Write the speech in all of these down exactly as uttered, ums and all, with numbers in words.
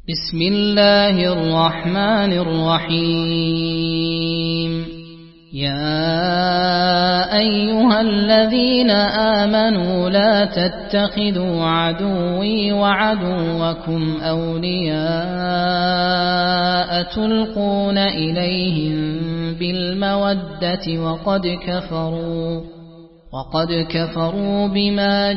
بسم الله الرحمن الرحيم يا أيها الذين آمنوا لا تتخذوا عدوي وعدوكم أولياء تلقون إليهم بالمودة وقد كفروا وقد كفروا بما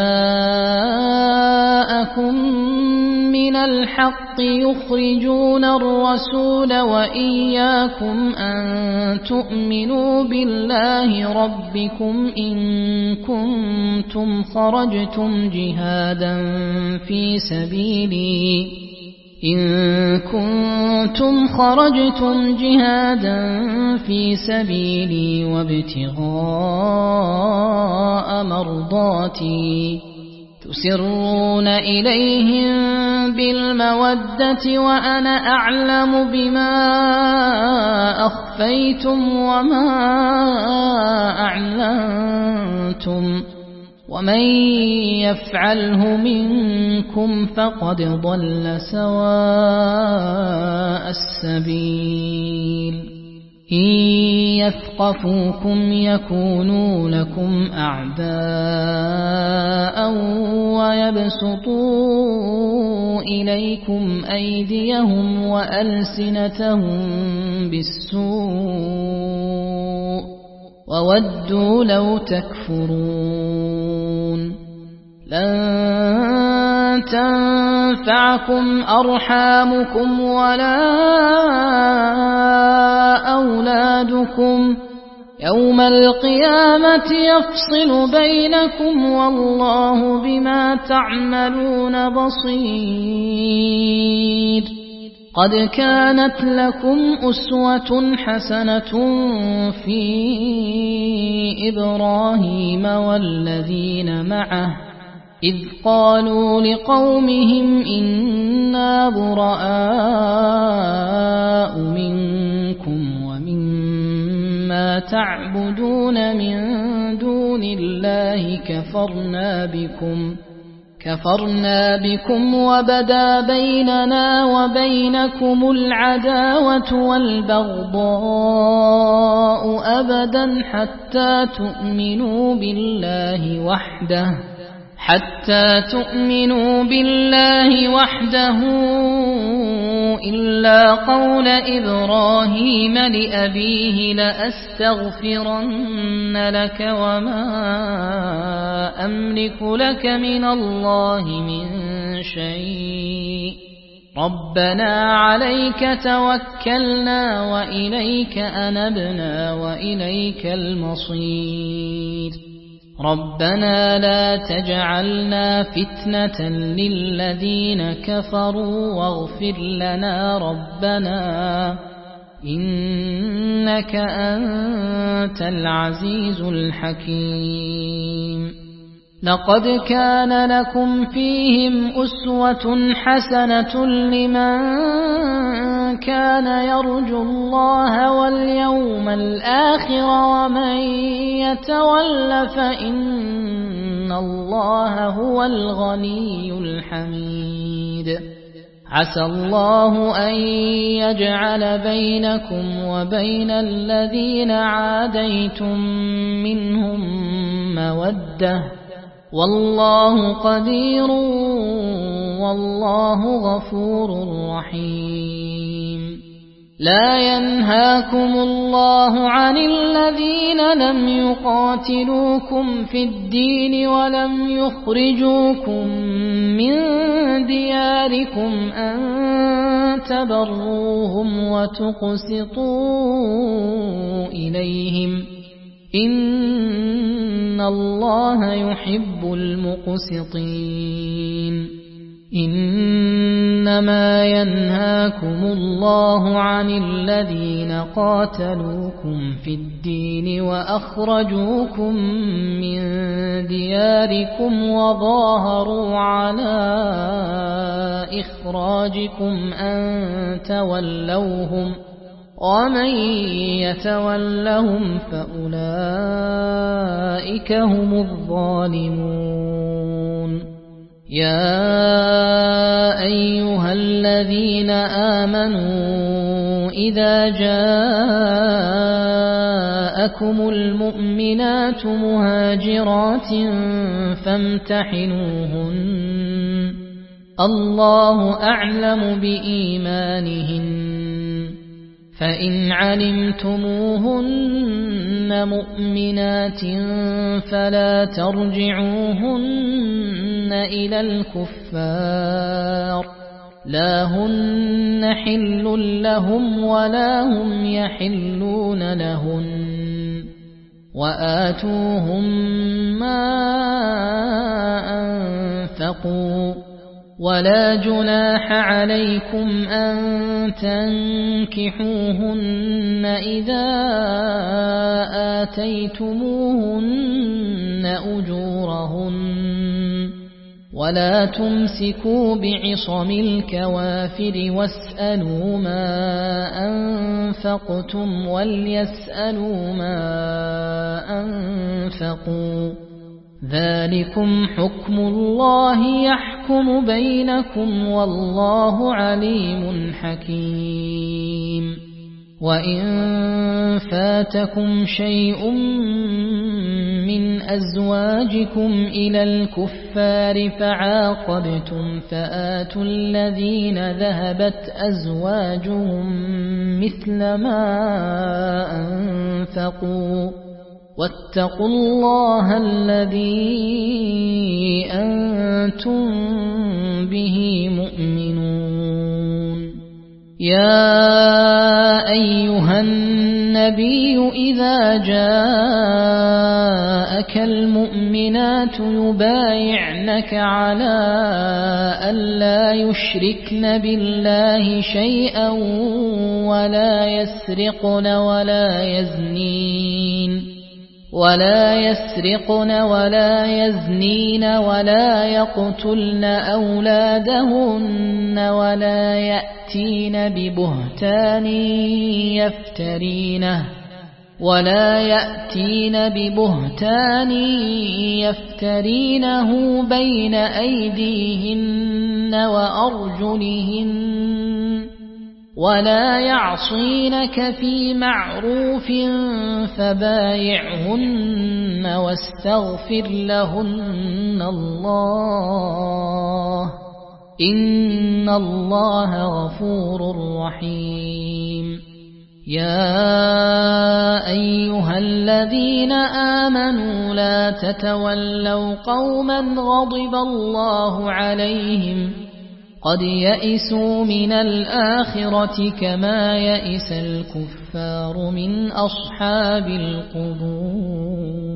جاءكم من الحق يخرجون الرسول وإياكم أن تؤمنوا بالله ربكم إن كنتم خرجتم جهادا في سبيلي إن كنتم خرجتم جهادا في سبيلي وابتغاء مرضاتي تسرون إليهم بالمودة وأنا أعلم بما أخفيتم وما أعلنتم ومن يفعله منكم فقد ضل سواء السبيل إن يثقفوكم يكونوا لكم أعداء ويبسطوا إليكم أيديهم وألسنتهم بالسوء وودوا لو تكفرون لن تنفعكم أرحامكم ولا أولادكم يوم القيامة يفصل بينكم والله بما تعملون بصير قد كانت لكم أسوة حسنة في إبراهيم والذين معه إذ قالوا لقومهم إنا براء منكم ومما تعبدون من دون الله كفرنا بكم كفرنا بكم وبدا بيننا وبينكم العداوة والبغضاء أبدا حتى تؤمنوا بالله وحده حتى تؤمنوا بالله وحده إلا قول إبراهيم لأبيه لأستغفرن لك وما أملك لك من الله من شيء ربنا عليك توكلنا وإليك أنبنا وإليك المصير ربنا لا تجعلنا فتنة للذين كفروا واغفر لنا ربنا إنك أنت العزيز الحكيم لقد كان لكم فيهم أسوة حسنة لمن كان يرجو الله واليوم الآخر ومن يتول فإن الله هو الغني الحميد عسى الله أن يجعل بينكم وبين الذين عاديتم منهم مودة والله قدير والله غفور رحيم لا ينهاكم الله عن الذين لم يقاتلوكم في الدين ولم يخرجوكم من دياركم أن تبروهم وتقسطوا إليهم إن الله يحب المقسطين إنما ينهاكم الله عن الذين قاتلوكم في الدين وأخرجوكم من دياركم وظاهروا على إخراجكم أن تولوهم ومن يتولهم فأولئك هم الظالمون يا أيها الذين آمنوا إذا جاءكم المؤمنات مهاجرات فامتحنوهن الله أعلم بإيمانهن فإن علمتموهن مؤمنات فلا ترجعوهن إلى الكفار لا هن حل لهم ولا هم يحلون لهن وآتوهم ما أنفقوا ولا جناح عليكم أن تنكحوهن إذا آتيتموهن أجورهن ولا تمسكوا بعصم الكوافر واسألوا ما أنفقتم وليسألوا ما أنفقوا ذلكم حكم الله يحكم بينكم والله عليم حكيم وإن فاتكم شيء من أزواجكم إلى الكفار فعاقبتم فآتوا الذين ذهبت أزواجهم مثل ما أنفقوا واتقوا الله الذي أنتم به مؤمنون يا أيها النبي إذا جاءك المؤمنات يبايعنك على ألا يشركن بالله شيئا ولا يسرقن ولا يزنين ولا يسرقن ولا يزنين ولا يقتلن أولادهن ولا يأتين ببهتان يفترينه ولا يأتين ببهتان يفترينه بين أيديهن وأرجلهن ولا يعصينك في معروف فبايعهن واستغفر لهن الله إن الله غفور رحيم يا أيها الذين آمنوا لا تتولوا قوما غضب الله عليهم قد يئسوا من الآخرة كما يئس الكفار من أصحاب القبور.